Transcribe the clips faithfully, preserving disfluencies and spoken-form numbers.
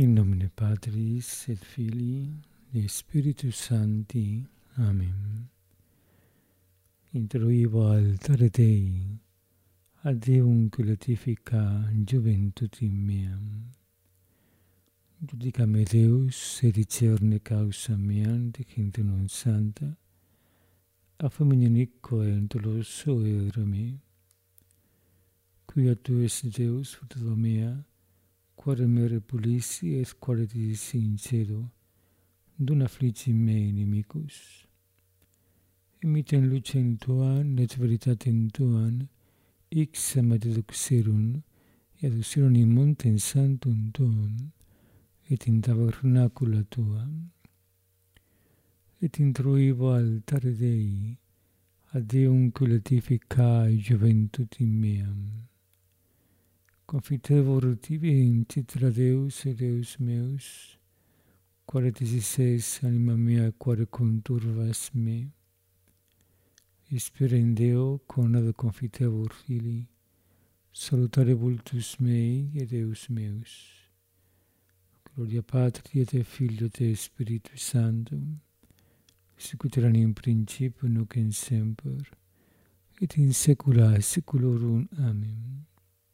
In nomine Patris et Filii et Spiritus Sancti. Amen. Introivo altare Dei, ad Deum glorifica juventutem meam. Judicame Deus et discerne causa meam dicente non santa, a famiglia Nico et doloso ere me. Quia tu es Deus, fratello mea, quare me repulisi et quare disi in cielo, dun afflici me inimicus. Imitem lucem tuam et veritatem tuam, ixam ad eduxerum, et eduxerum in montem sanctum tuum, et in tabernacula tuam. Et introivo altare Dei, ad Deum glorificae juventutem meam. Confitevor tibi in citra Deus et Deus meus, quare disises anima mea quare conturvas me. Spera in Deo, conade confitevor Filii, salutare vultus mei et Deus meus. Gloria Patri et Filio et Spiritus Sanctum, sicut erat in principio nunc et semper, et in saecula saeculorum. Amen.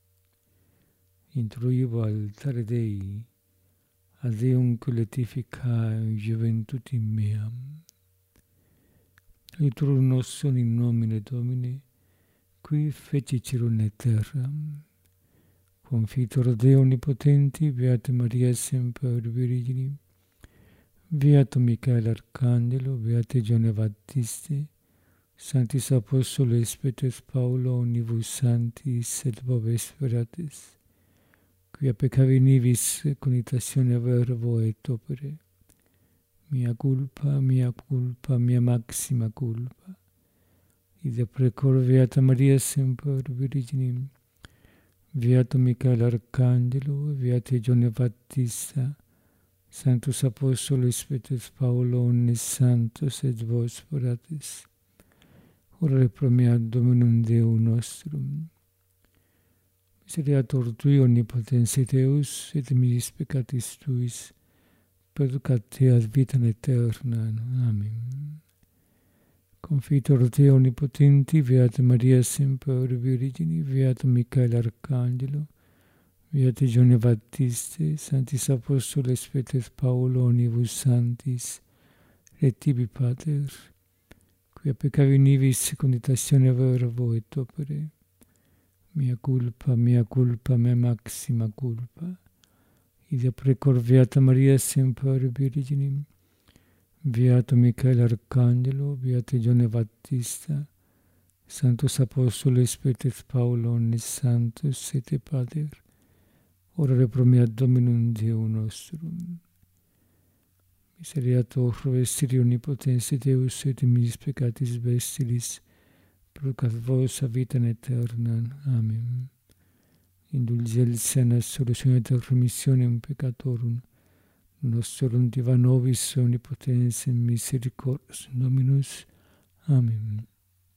Introivo altare Dei, ad Deum glorificae juventutem meam. Liturgum nostrum in nomine Domini, qui feci caelum et terram. Confitor Deo omnipotenti, Beata Maria semper Virgine, Beato Michael Arcangelo, Beate Giovanni Baptiste, Sanctis Apostoles Petrus Paulo, Omnibus Sanctis et Vobis Veratis, quia peccavi nivis conitatione verbo et opere, mia culpa, mia culpa, mia maxima culpa. Ide precor Beata Maria semper Virgine, Beato Michael Arcangelo, Beate Giovanni Battista, Sanctus Apostoles Petrus Paulo, omnes santos et vos veratis, ora pro mea Dominum Deum nostrum. Miseriator Tui omnipotens Deus, et mitis peccatis Tuis, perducat te ad vitam aeternam. Amen. Confitor Deo omnipotenti, Beata Maria semper Virgine, Beato Michael Arcangelo, Beate Giovanni Battiste, Sanctis Apostoles Petrus Paulo, Omnibus Sanctis, et tibi Pater, quia peccavi nivis conitatione verbo et opere, mia culpa, mia culpa, mea maxima culpa. Ide precor Beata Maria semper Virgine, Beato Michael Arcangelo, Beate Giovanni Battista, Sanctus Apostoles Petrus Paulo, omnes santos et te Pater, ora pro mea Dominum Deum nostrum. Miseriator vestiri omnipotens Deus, et mitis peccatis vestiris, producat vos a vitam aeternam. Amen. Indulgentia et absolutione et remissionem peccatorum nostrum diva nobis omnipotens in misericordias Dominus. Amen.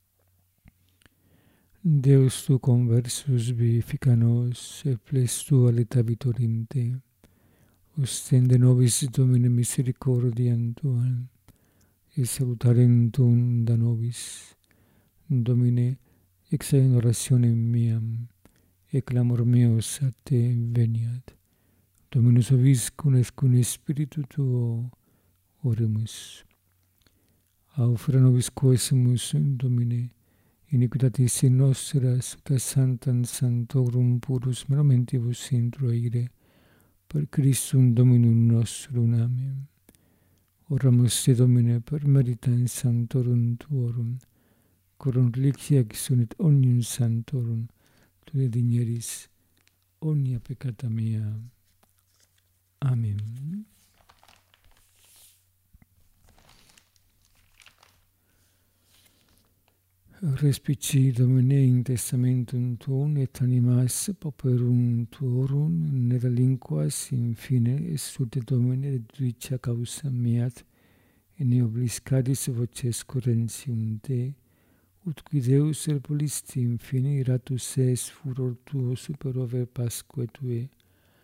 Deus tu conversus vivifica nos, et ples tua leta vitorium te. Ostende nobis Domine misericordiam tuam, et salutarem tuum da nobis. Domine, exae in orationem meam, et clamor meus a te veniat. Dominus vobiscum et cum Spiritu tuo, oremus. Aufera nobis quesumus, Domine, iniquitatis nostras, ut sanctam sanctorum purus momentibus introire, per Christum Dominum nostrum. Amen. Oramus te, Domine, per meritam sanctorum tuorum, corum reliquia exunet omnium sanctorum, tu redimiris omnia peccata mea. Amen. Respici, Domine, in testamentum tuum, et animas pauperum tuorum, ne delinquas infine, exulte Domine, deduicia causa meat, et ne obliscadis voces currentium te, ut qui Deus repulisti infine, iratus es furor tuo super over Pasquae tue,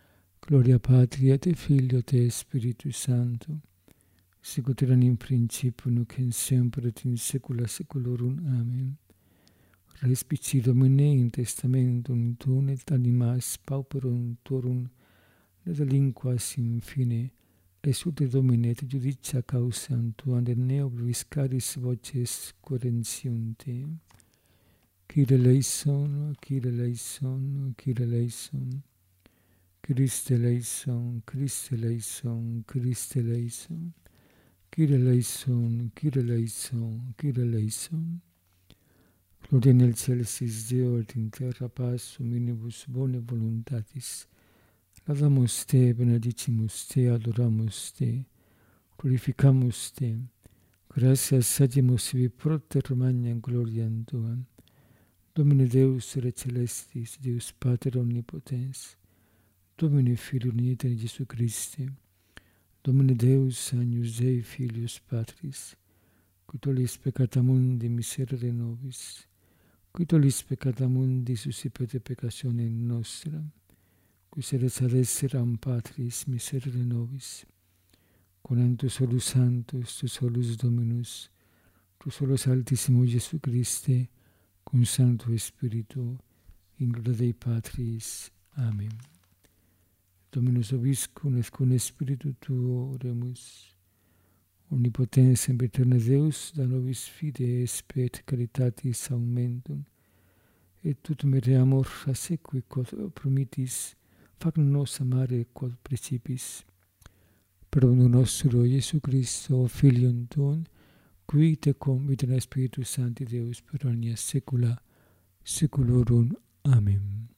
Gloria Patri et Filio et Spiritus Sancto, sicut erat in principio nunc et semper et in saecula saeculorum. Amen. Respici Domine in testamentum tuum et animas pauperum tuorum ne delinquas in fine, exulte Domine et judicia causam tuam et ne obviscaris voces querentium te. Kyrie eleison, Kyrie eleison, Kyrie eleison. Christe eleison, Christe eleison, Christe eleison. Kyrie eleison, Kyrie eleison, Kyrie eleison. Gloria in excelsis Deo et in terra pax hominibus bone voluntatis. Laudamus te, benedicimus te, adoramus te, glorificamus te. Gratias sagimus ibi proter magnam gloriam tuam. Domine Deus re celestis, Deus Pater omnipotens, Domine Filii unite Jesu Christe, Domine Deus Agnus Dei Filius Patris, qui tollis peccata mundi miserere nobis, qui tollis peccata mundi suscipete peccationem nostra, qui sedes ad esseram Patris miserere nobis, conam tu solus Sanctus, tu solus Dominus, tu solus Altissimo Jesu Christe, cum Sancto Spiritu, in gloria Dei Patris. Amen. Dominus vobiscum et cum Spiritu tuo oremus. Omnipotens sempiterne Deus, da nobis fide et caritatis aumentum, et tutum ere amor assequi quod promittis, fac nos amare quod principis. Per unum nostro Iesu Christo, Filium tuum, qui tecum et in Spiritus Sancti Deus per omnia saecula saeculorum. Amén.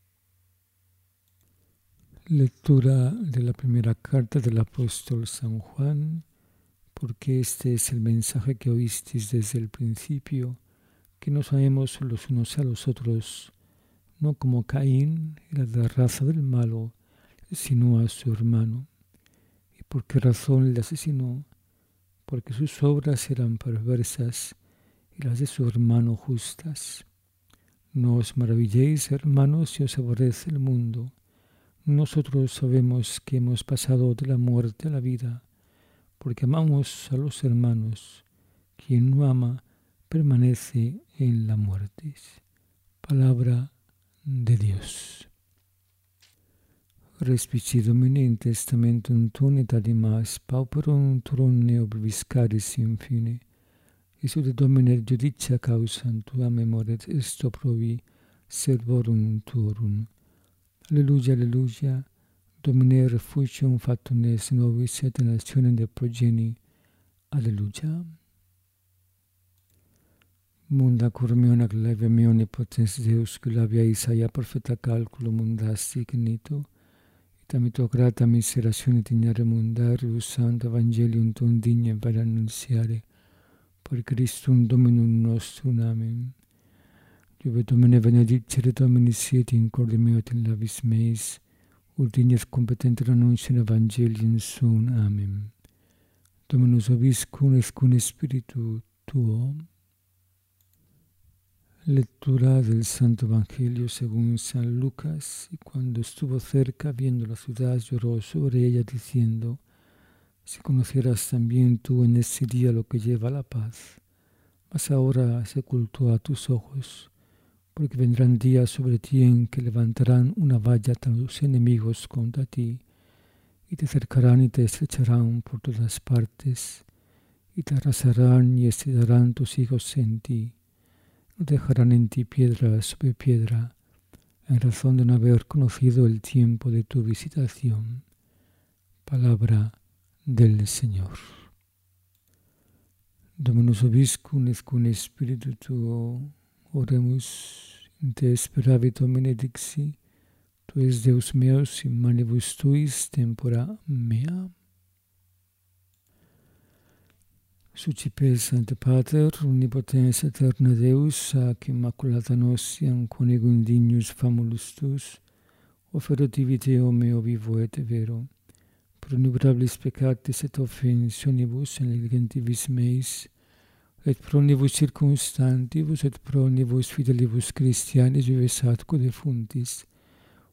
Lectura de la primera carta del apóstol San Juan, porque este es el mensaje que oísteis desde el principio, que nos amemos los unos a los otros, no como Caín era de la raza del malo, sino a su hermano. ¿Y por qué razón le asesinó? Porque sus obras eran perversas y las de su hermano justas. No os maravilléis, hermanos, si os aborrece el mundo. Nosotros sabemos que hemos pasado de la muerte a la vida, porque amamos a los hermanos. Quien no ama permanece en la muerte. Palabra de Dios. Respici Domine in testamentum tuum et animas pauperum tuorum ne obviscaris in fine. Exulte Domine judicia causam tuam memoret esto probi servorum tuorum. Alleluia, alleluia. Domine refugium factum est nobis et nationem de progeni. Alleluia. Munda cor meo nac leve meo omnipotens Deus, qui labia Isaia perfecta calculo mundasti ignito, et amito grata miseratione tignare mundarius santo evangelium tuum digne per annunziare, per Christum Dominum nostrum. Amen. Iube Domine benedicere Domini siet in corde meo et in labis meis, ut dignes competenter annunciare evangelium suum. Amen. Dominus vobiscum et cum Spiritu tuo. Lectura del Santo Evangelio según San Lucas. Y cuando estuvo cerca, viendo la ciudad, lloró sobre ella diciendo: si conocieras también tú en ese día lo que lleva la paz, mas ahora se ocultó a tus ojos, porque vendrán días sobre ti en que levantarán una valla a tus enemigos contra ti, y te cercarán y te estrecharán por todas partes, y te arrasarán y estrellarán tus hijos en ti. No dejarán en ti piedra sobre piedra, en razón de no haber conocido el tiempo de tu visitación. Palabra del Señor. Dominus vobiscum et cum Spiritu tuo, oremus in te speravit Domine dixi, tu es Deus meus in manibus tuis tempora mea. Sucipe Sancte Pater, omnipotens aeterna Deus, ac immaculata nostiam conegum dignus famulus tus, oferotivi Deo meo vivo et vero, pro innumerabilis peccatis et offensionibus in negligentibus meis, et pro omnibus circumstantibus et pro omnibus fidelibus Christianis vives atque defuntis,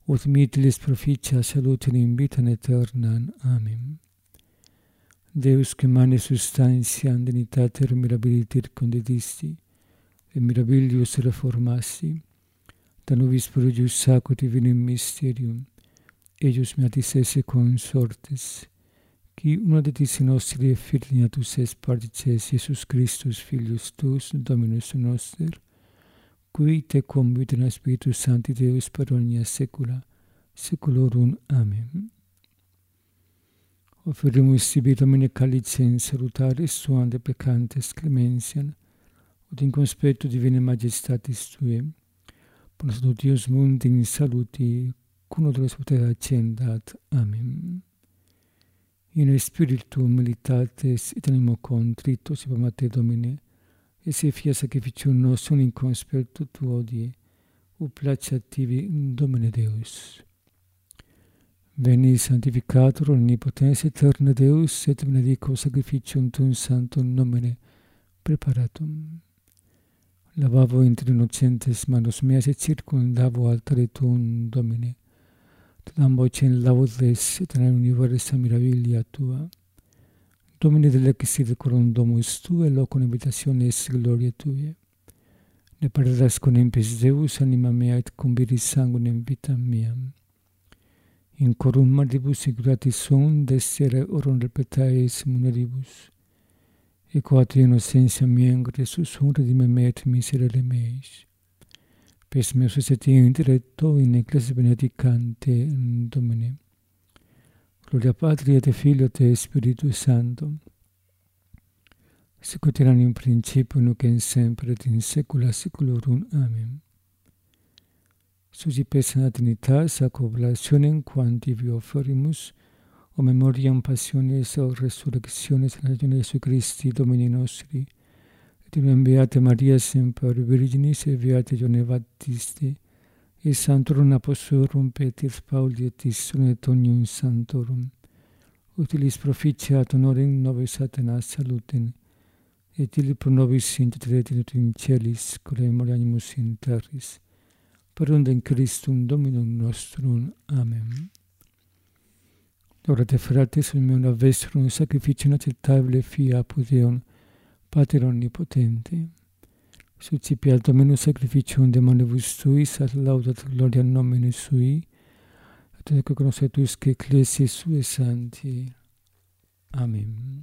ut mittilis proficia salutem in vitam aeternam. Amen. Deus que mane substantiam dignitatem mirabiliter condedisti, et mirabilius reformassi, da nobis prodigi sacro divinum mysterium, eius meatis esse consortes, qui una de tis nostri effignatus est partices Iesus Christus Filius tuus, Dominus noster, qui te convit in Spiritus Sancti Deus per omnia saecula, saeculorum. Amen. Offerimus sibi Domine calicem salutaris suam deprecantes clemensiam, ut in conspectu divinae majestatis Tuae, bonus Deus mundi in saluti, cum odoles potera accendat. Amen. In spiritu militates et animo contrito si promate Domine, et se fia sacrificium nostrum in conspectu Tuo odie, ut placet tibi Domine Deus. Veni sanctificator omnipotens aeterna Deus, et benedico sacrificium Tuum sanctum nomine preparatum. Lavavo inter innocentes manos meas et circundavo altare Tuum, Domine. Te dam vocem laudes et in universa mirabilia Tua. Domine delectis decorum domus Tuae, locum habitationis gloria Tuae. Ne perdas con impes Deus anima mea et conviris sanguinem vitam meam. In corum maribus gratis sum desere orum repetaeis muneribus. E quater innocentia mea Christus sum redime me et miserere meis. Pes meus et interretto in ecclesia benedicante Domine. Gloria Patri et Filio et Spiritus Sancto. Sicut erat in principio nunc et semper et in saecula saeculorum. Amen. Susi persona Trinitas ac oblationem quam tibi offerimus, o memoriam passionis o resurrectionis in ragione Iesu Christi Domini nostri, et in Beate Maria semper Virginis et Beate Ioanne Baptisti, et Sanctorum Apostolorum Petris Pauli et Isum et omnium Sanctorum, utilis proficiat honorem nobis Atenas salutem, et illi pro nobis intercedit in celis, corde animus in terris, per undem Christum Dominum nostrum. Amen. Orate fratres, in meum vestrum sacrificium acceptabile fia apud Deum, Pater omnipotente. Succipiat Dominus sacrificium de manibus Tuis, ad laudat gloria nomine Sui, et ecce conoscetus que ecclesiae Suae sancti. Amen.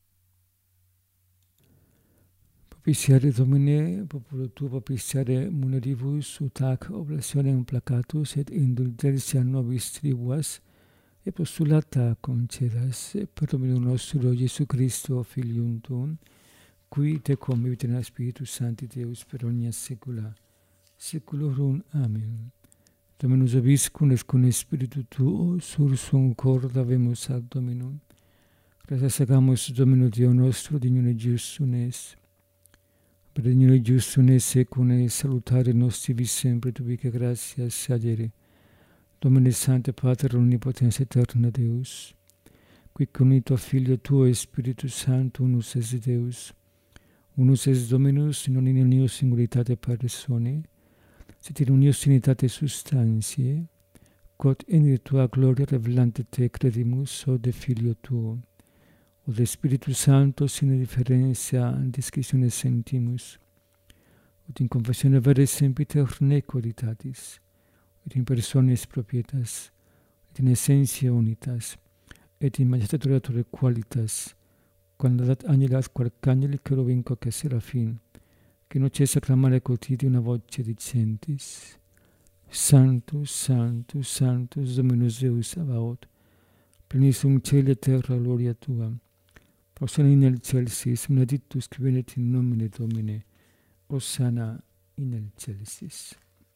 Propitiare Domine, populo Tuo propitiare muneribus, ut ac oblationem placatus et indulgentia nobis tribuas, et postulata concedas per Dominum nostro Iesu Christo, Filium Tuum, qui te convivit in Spiritus Sancti Deus per omnia saecula saeculorum. Amen. Dominus vobiscum et cum Spiritu Tuo, sursum cordavemus ad Dominum. Gratias agamus Domino Deo nostro, dignum et justum es. Per dignum et justum es et cum salutare nostri vis sempre tubique gratias agere. Domine Sancte Pater omnipotens aeterna Deus, qui conito Filio Tuo e Spiritus Sancto unus es Deus, unus es Dominus, non in unio singularitate persone, sed in unio unitate substantiae, quod in Tua gloria revelante Te credimus, o de Filio Tuo, o de Spiritus Sancto sine differentia disquisione sentimus, ut in confessione vere sempiter neco editatis, et in personis propietas, et in essentia unitas, et in majestatura qualitas, quando dat angelas quae angeli cherubim quae serafim, che non cessa clamare quotidie una voce dicentis, Sanctus, Sanctus, Sanctus, Dominus Deus Sabaoth, plenissum caeli et terra gloria Tua, proxena in excelsis, benedictus qui venet in nomine Domine, Hosanna in excelsis.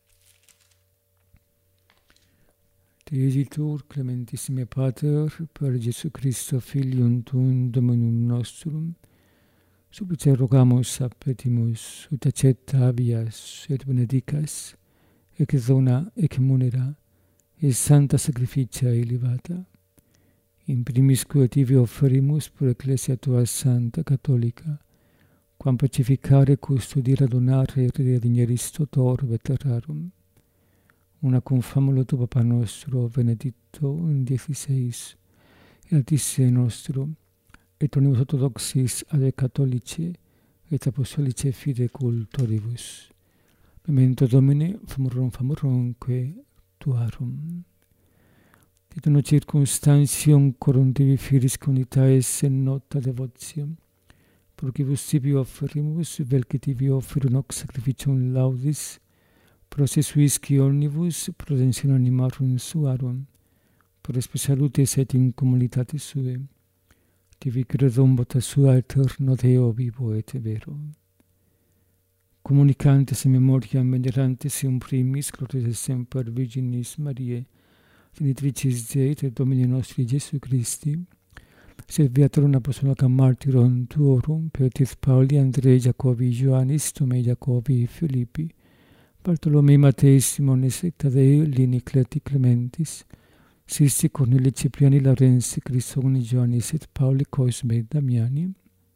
Te esitur, clementissime Pater, per Iesu Christo, Filium Tuum, Dominum nostrum, supplice rogamus appetimus, ut accetta habeas et benedicas, ec dona, ec munera, et santa sacrificia elevata, in primis quae tibi offerimus per Ecclesia Tua Santa Catholica, quam pacificare, custodire, adonare et redimere totor veterarum, una confamulo tu Papa nostro, benedicto in dieciseis, et altisse nostro, et omnibus orthodoxis ade catholici, et apostolici fide cultoribus. Memento Domini, famorum famorumque tuarum. Et uno circumstantium corrundivi firis conitaes in nota devotium, procibus tibi offerimus, vel que tibi offeru nox sacrificium laudis, processuisci omnibus prudentia animarum suarum, per espe salutes et in communitate sue, tibi credum vota sua eterno Deo vivo et vero. Communicantes in memoriam venerantes in primis gloriae semper Virginis Mariae, Genitricis Dei et Domini nostri Iesu Christi, serviatorum apostolacam martyrum tuorum, Petris Pauli, Andrei, Jacobi, Ioannis, Tomei, Jacobi, Filippi, Bartolomei, Matei, Simonis, et Tadei, Lini, Cleti, Clementis, Sisti, Corneli, Cipriani, Laurensi, Crisoni, Ioannis, et Pauli, Cosme, Damiani,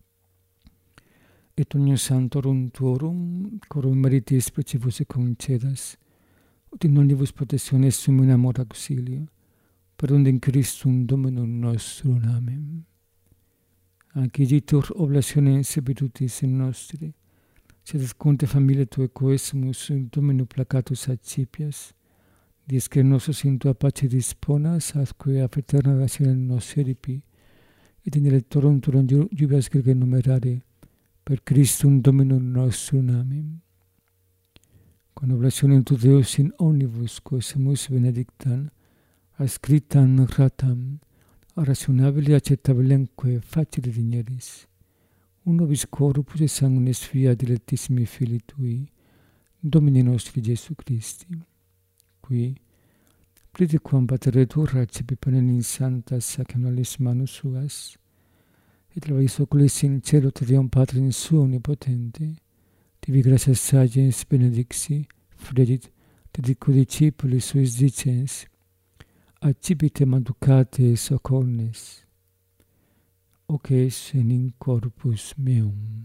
et unium santorum tuorum, corum meritis precibus et concedas, ut in omnibus protectiones sum in amor auxilio, per undem Christum Dominum nostrum. Amen. Acciditur oblationes virtutis in nostri, sed conte familiae Tuae coesimus Domino placatus accipias, dies que nosos in Tua pace disponas, atque a fraterna ratione nos eripi, et in electorum turum jubilas grege numerare, per Christum Dominum nostrum. Amen. Con oblationem tu Deus in omnibus coesimus benedictam, ascriptam ratam, rationabile accettabilemque facile digneris, uno vis corpus et sanguinis via dilectissimi Filii Tui, Domini nostri Iesu Christi, qui, prediquam pateretur recepi panem in sanctas sacramentis manus suas, et labis oculis in cielo te Deum Patrim suo omnipotente, tibi gratias sagens benedixi, fregit, dedico discipulis suis dicens, accipite manducate socornes, hoc es in corpus meum.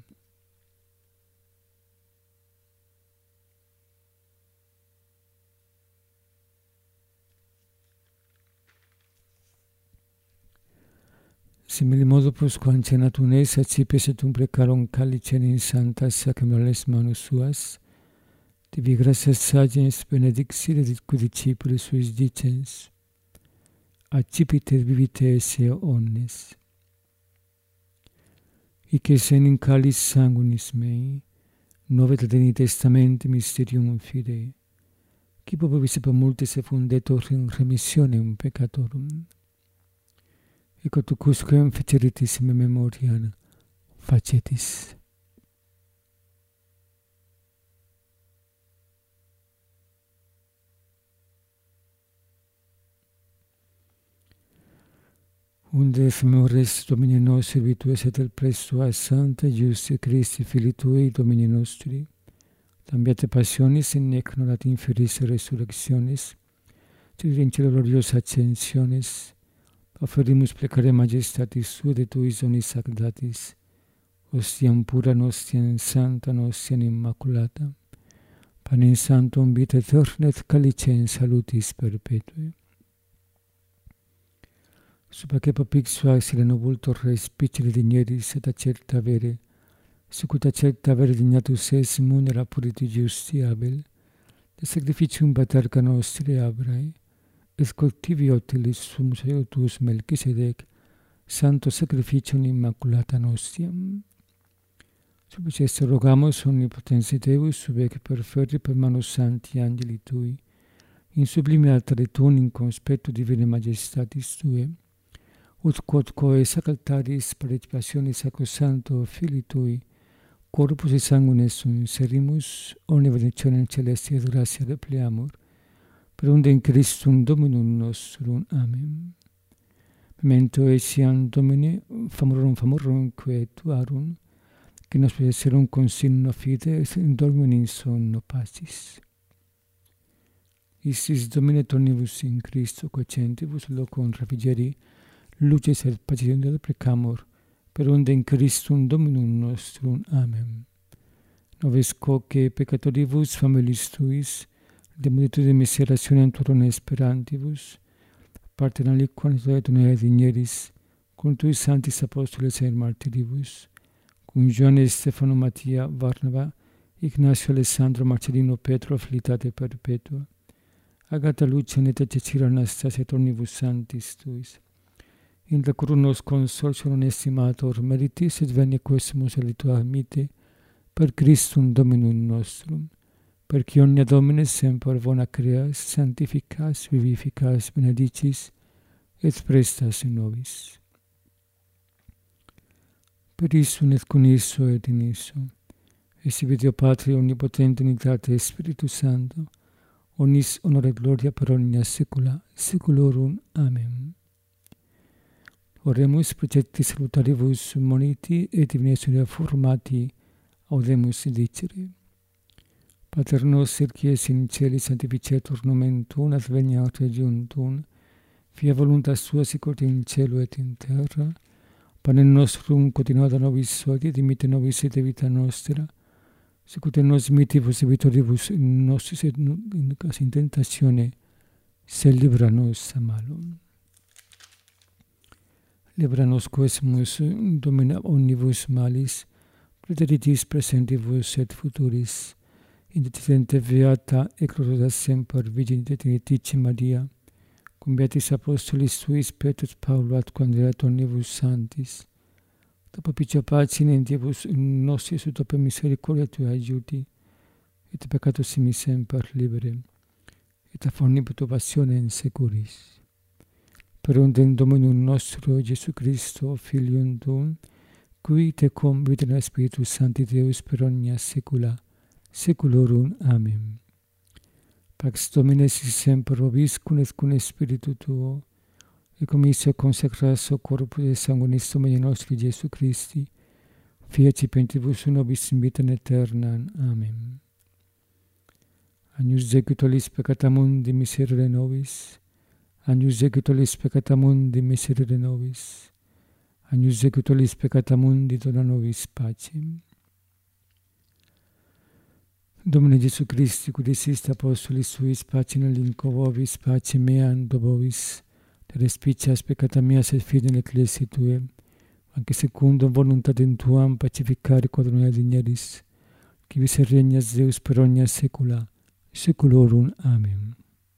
Simili modo prosquam cenatum eis accipes et umprecarum calicem in sanctas sacramentales manus suas, tibi gratias sagens benedixi dedico discipulis suis dicens, accipite et vivite esse omnes. Hic es in calis sanguinis mei, nove Tridentini Testamenti mysterium fidei, qui popubis per multis effundetur in remissionem peccatorum. Ecco tu cusquem feceritis in memoriam facetis. Unde efemores Domini nostri virtues et el presto a Santa Iusti Christi Filii Tui Domini nostri, tambiate passionis in nec nolat inferis resurrectionis, sit in cielo gloriosa ascensionis, offerimus plecare majestatis Sua de Tuis omnis ac datis, ostiam pura nostiam santa nostiam immaculata, panem sanctum vita aeterna et calicem salutis perpetue. Subaque papixua sileno vultor res picere digneris et acerta vere, sicut acerta vere dignatus es munera puriti justi Abel, de sacrificium paterca nostri Abrae, et cultivi utilis sumus eius Melchisedec, santo sacrificium immaculata nostiam. Subis est rogamus omnipotens Deus, subec perferri per manus sancti angeli Tui, in sublime altare Tuum in conspectu divine majestatis Tue, ut quod coes ac altaris participationis sacrosancto Filii Tui, corpus et sanguinis sum serimus, omnia benedictionem celestia et gratia repleamur, per undem Christum Dominum nostrum. Amen. Memento etiam Domini, famorum famorumque Tuarum, que nos possesserum consigno fide, et indormium in sonno pacis. Istis Domine tornibus in Christo, quocentibus locum refrigeri, luces et pacium Deo precamur, per undem Christum Dominum nostrum. Amen. Nobis quoque peccatoribus familiis Tuis, de multitude miserazione turum esperantibus, partem aliquam et digneris, cum tui sanctis apostoles et martiribus, cum Ioanne Stefano Mattia Varnava, Ignacio Alessandro Marcellino Petro, affilitate perpetua, Agata Lucia Neta Cecira Anastasia et omnibus sanctis tuis, in lacurum nos consortio non estimator meritis et venia quesumus elitua mite, per Christum Dominum nostrum, perque omnia Domine semper bona creas, sanctificas, vivificas, benedicis, et prestas in nobis. Per issum et con isso et in isso, et sibi Deo Patria omnipotente unitate Spiritus Sancto, omnis honor et gloria per omnia saecula saeculorum. Amen. Oremus precepti salutaribus moniti et divinatione formati audemus dicere. Pater noster qui es in caeli, sanctificetur nomen tuum, adveniat regnum tuum, fiat voluntas tua sicut in cielo et in terra. Panem nostrum quotidianum da nobis hodie, dimitte nobis et vita nostra, sicut et nos mitibus debitoribus nostris, et in cas in tentatione, sed libera nos a malo. Libera nos quesumus, Domine, omnibus malis, praeteritis presentibus et futuris, intercedente beata et gloriosa semper Virgine Trinitatio Maria, cum beatis apostolis tuis Petrus Paulo atque Andrea et omnibus sanctis, da propicia pace in Diebus nostris ut per misericordia tua aiuti, et peccatus simi semper libere, et a omnipotu passione in securis. Per undem Dominum nostro Gesù Christo, Filium tuum, qui tecum vita Spiritus Sancti Deus per omnia saecula saeculorum. Amen. Pax Domine sit semper vobiscum et cum spiritu tuo, et commissio consecratio corpus et sanguinis Domini nostri Gesù Christi, fiat pentibus nobis in vita aeternam. Amen. Agnus Dei qui tollis peccata mundi, miserere nobis. Agnus Dei qui tollis peccata mundi, miserere nobis. Agnus Dei qui tollis peccata mundi, dona nobis pacem. Domine Gesù Christi, qui diciste apostolis suis, pace nell'inco vobis, pace meam do vobis, te respicias peccata meas et fide in ecclesiae tue, anche secundum voluntatem tuam pacificare quod digneris, qui vis regnas Deus per omnia saecula saeculorum. Amen.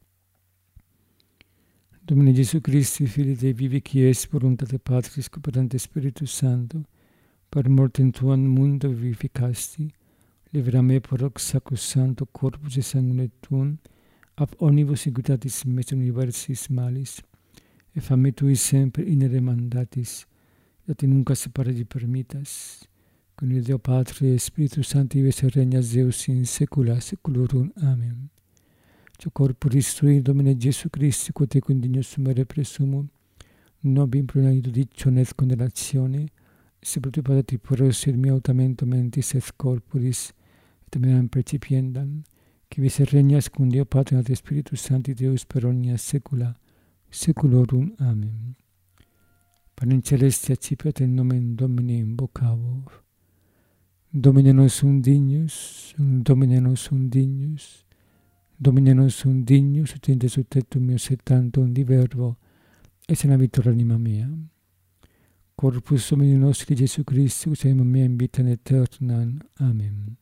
Domine Gesù Christi, Filii Dei vivi, qui es voluntate Patris, cooperante Spiritus Sancto, per mortem tuam mundo vivificasti, libera me per hoc sacrosancto corpus et sanguine tuum, ab omnibus iniquitatis meum universis malis, et fammi tui semper inere mandatis, et nunca separati permittas, con il Deo Patria et Spiritus Sancti vives et regnas Deus in saecula saeculorum. Amen. Cio corporis tui, Domine Gesù Christi, quod te condignus sumere presumum, nobim pronaido dictione et condennatione, sepultu patati poros et mea autamento mentis et corporis, et meam percipiendam, qui vis et regnas cum Deo Patria et Spiritus Sancti Deus per omnia saecula saeculorum. Amen. Panem celeste accipiat in nomen Domini invocavor. Domine non sum dignus, Domine non sum dignus, Domine non sum dignus, ut in Jesu tectum meus et tantum diverbo, et senavitur anima mea. Corpus Domini nostri Gesù Christi, ut anima mea in vita aeternam. Amen.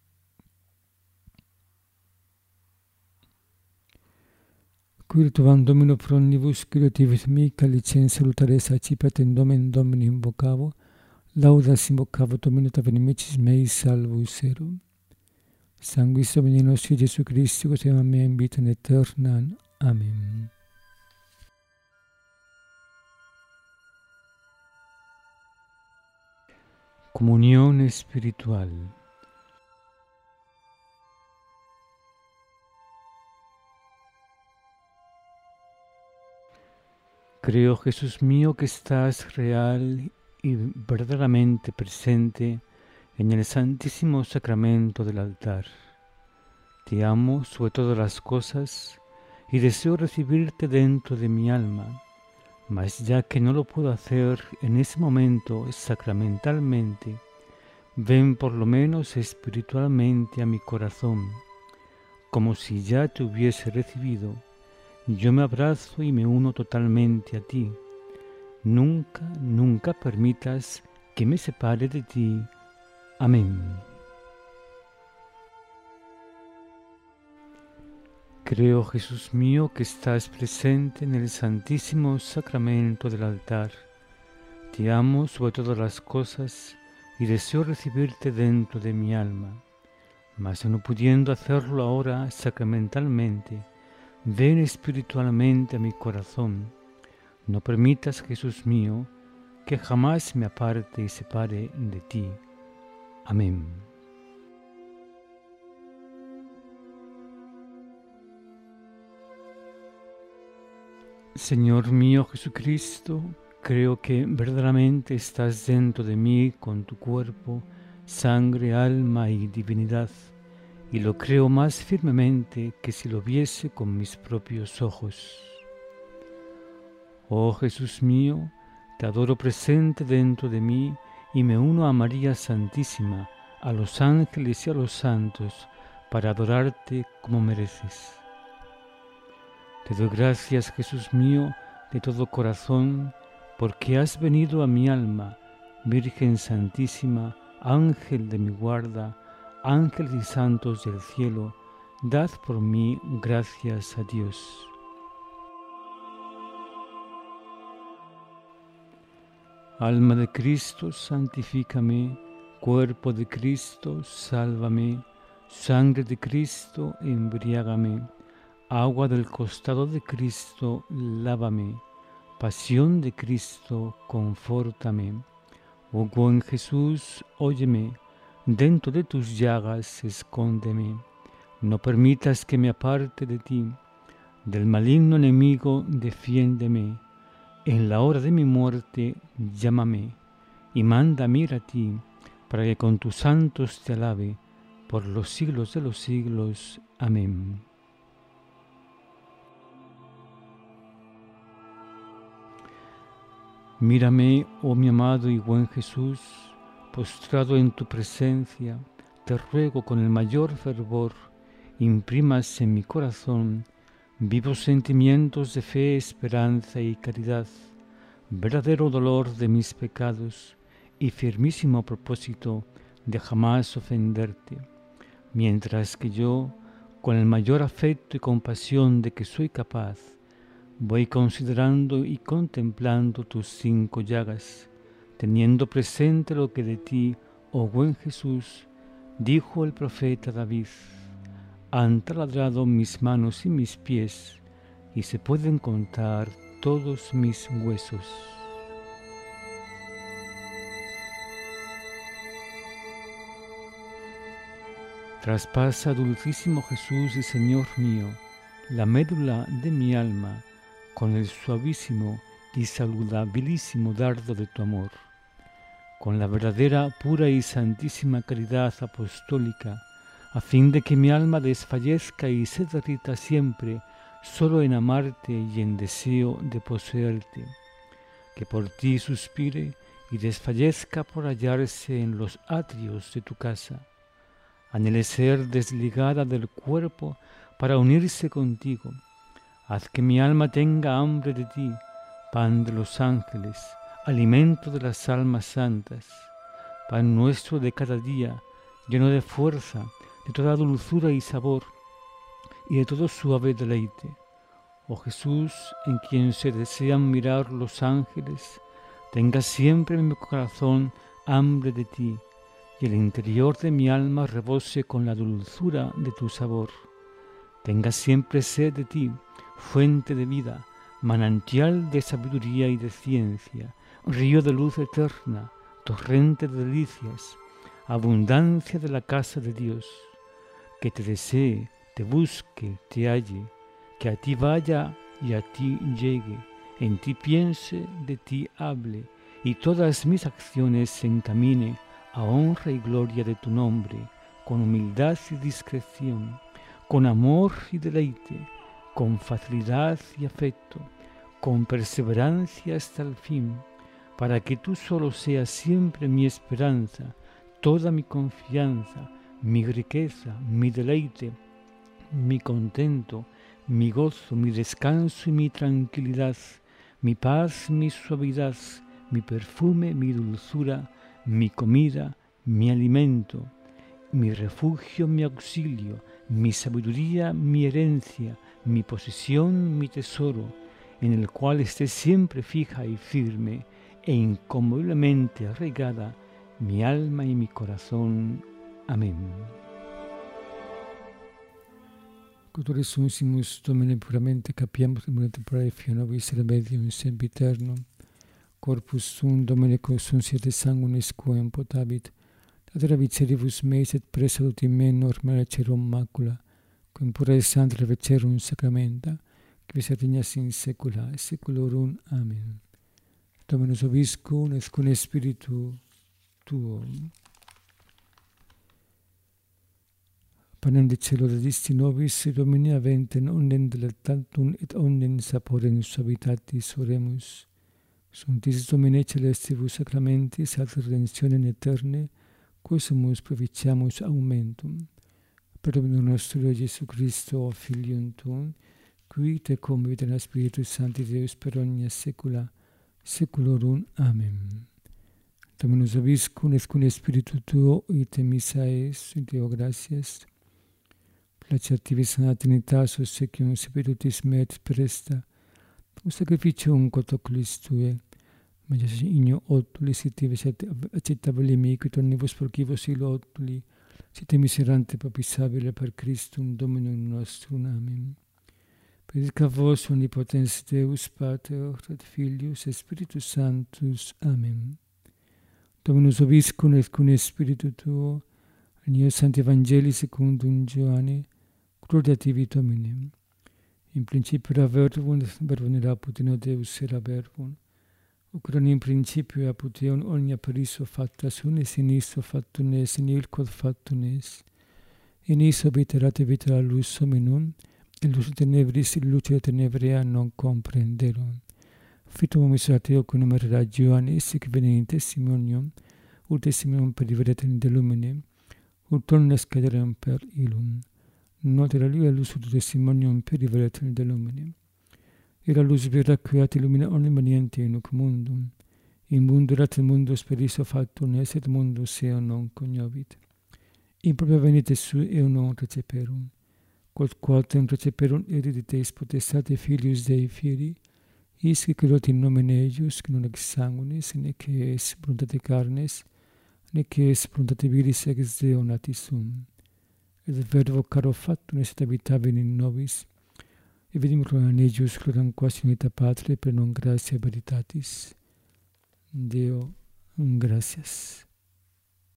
Quirtuam Domino pro omnibus creativus mica licens salutares accipiat in nomen Domini invocavo, laudas invocavo Domino et avenimecis meis salvus erum. Sanguis Domini nostri Gesù Christi, ut anima mea in vita aeternam. Amen. Comunión espiritual. Creo, Jesús mío, que estás real y verdaderamente presente en el santísimo sacramento del altar. Te amo sobre todas las cosas y deseo recibirte dentro de mi alma, mas ya que no lo puedo hacer en ese momento sacramentalmente, ven por lo menos espiritualmente a mi corazón, como si ya te hubiese recibido, yo me abrazo y me uno totalmente a ti. Nunca, nunca permitas que me separe de ti. Amén. Creo, Jesús mío, que estás presente en el Santísimo Sacramento del altar. Te amo sobre todas las cosas y deseo recibirte dentro de mi alma. Mas no pudiendo hacerlo ahora sacramentalmente, ven espiritualmente a mi corazón. No permitas, Jesús mío, que jamás me aparte y separe de ti. Amén. Señor mío Jesucristo, creo que verdaderamente estás dentro de mí con tu cuerpo, sangre, alma y divinidad, y lo creo más firmemente que si lo viese con mis propios ojos. Oh Jesús mío, te adoro presente dentro de mí y me uno a María Santísima, a los ángeles y a los santos, para adorarte como mereces. Te doy gracias, Jesús mío, de todo corazón, porque has venido a mi alma, Virgen Santísima, Ángel de mi guarda, ángeles y santos del cielo, dad por mí gracias a Dios. Alma de Cristo, santifícame, cuerpo de Cristo, sálvame, sangre de Cristo, embriágame, agua del costado de Cristo, lávame, pasión de Cristo, confórtame. Oh buen Jesús, óyeme, dentro de tus llagas escóndeme, no permitas que me aparte de ti, del maligno enemigo defiéndeme, en la hora de mi muerte llámame, y mándame ir a ti, para que con tus santos te alabe, por los siglos de los siglos. Amén. Mírame, oh mi amado y buen Jesús, postrado en tu presencia, te ruego con el mayor fervor, imprimas en mi corazón vivos sentimientos de fe, esperanza y caridad, verdadero dolor de mis pecados y firmísimo propósito de jamás ofenderte, mientras que yo, con el mayor afecto y compasión de que soy capaz, voy considerando y contemplando tus cinco llagas, teniendo presente lo que de ti, oh buen Jesús, dijo el profeta David: han taladrado mis manos y mis pies, y se pueden contar todos mis huesos. Traspasa, dulcísimo Jesús y Señor mío, la médula de mi alma, con el suavísimo y saludabilísimo dardo de tu amor, con la verdadera, pura y santísima caridad apostólica, a fin de que mi alma desfallezca y se derrita siempre solo en amarte y en deseo de poseerte, que por ti suspire y desfallezca por hallarse en los atrios de tu casa, anhele ser desligada del cuerpo para unirse contigo. Haz que mi alma tenga hambre de ti, pan de los ángeles, alimento de las almas santas, pan nuestro de cada día, lleno de fuerza, de toda dulzura y sabor, y de todo suave deleite. Oh Jesús, en quien se desean mirar los ángeles, tenga siempre en mi corazón hambre de ti, y el interior de mi alma rebose con la dulzura de tu sabor. Tenga siempre sed de ti, fuente de vida, manantial de sabiduría y de ciencia, río de luz eterna, torrente de delicias, abundancia de la casa de Dios. Que te desee, te busque, te halle, que a ti vaya y a ti llegue, en ti piense, de ti hable, y todas mis acciones se encamine a honra y gloria de tu nombre, con humildad y discreción, con amor y deleite, con facilidad y afecto, con perseverancia hasta el fin, para que tú solo seas siempre mi esperanza, toda mi confianza, mi riqueza, mi deleite, mi contento, mi gozo, mi descanso y mi tranquilidad, mi paz, mi suavidad, mi perfume, mi dulzura, mi comida, mi alimento, mi refugio, mi auxilio, mi sabiduría, mi herencia, mi posesión, mi tesoro, en el cual esté siempre fija y firme e inconmoviblemente arraigada mi alma y mi corazón. Amén. Cultore sunsimus Domine puramente capiamus Domine temporare fio nobis remedium sempiternum, corpus sum Domine quos siete sanguinis quem potabit, Adera viceribus meis et presalutim me normale cerum macula, quem pura santa revecerum sacramenta, quis regnas in saecula et saeculorum. Amen. Dominus vobiscum et cum spiritu tuo. Panem de celo dedisti nobis, Domine aventem omnem delectatum et omnem saporem suavitatis oremus. Sanctis Domine celestibus sacramentis ad redentionem aeterne, quosumus proficiamus aumentum. Per Dominum nostrum Iesu Christo, Filium Tuum, qui te convit in Spiritus Sancti Deus per omnia saecula saeculorum. Amen. Dominus vobiscum et cum spiritu tuo, ite missa es, Deo gratias. Placertivis in Trinitas obsequium spiritus me et presta, cum sacrificium quod oculis tue, Majas igno otuli siti acceptabili mi, quid omnibus procivos ilo otuli, site miserante papisabile per Christum Dominum nostrum. Amen. Benedicat vos omnipotens Deus, Pater et Filius et Spiritus Sanctus. Amen. Dominus vobiscum et cum spiritu tuo, in Sancti Evangelii secundum Ioanne, gloria tibi Domine. In principio era verbum, verbum era apud Deus era verbum, ut in principio apud eum omnia per iso factas, unis in iso factum es, in il quod factum es. In iso viterat vitera lux hominum, et lux tenebris, in luce tenebrea non comprenderum. Fitum miserateo cum numerera Ioannis, sic venint testimonium, ut testimonium per veretem de lumine, ut omnes caderem per illum. Notera lui lux ut testimonium per veretem de lumine. Era lux vera queat illumina omnium maniente in hoc mundum. In mundo erat mundus per iso factum es, et mundus eo non cognovit. In propria venite sui eo non receperum. Quod quatem receperum eredites potestate Filius Dei fieri, isque creot in nomine eius, non ex sanguinis, nec ex voluntate carnes, nec ex voluntate viris ex Deo natis sum. Et verbo caro factum est habitabil in nobis, et vidim gloriam eius, gloriam quasi unita Patre, per non gratia veritatis. Deo, gracias.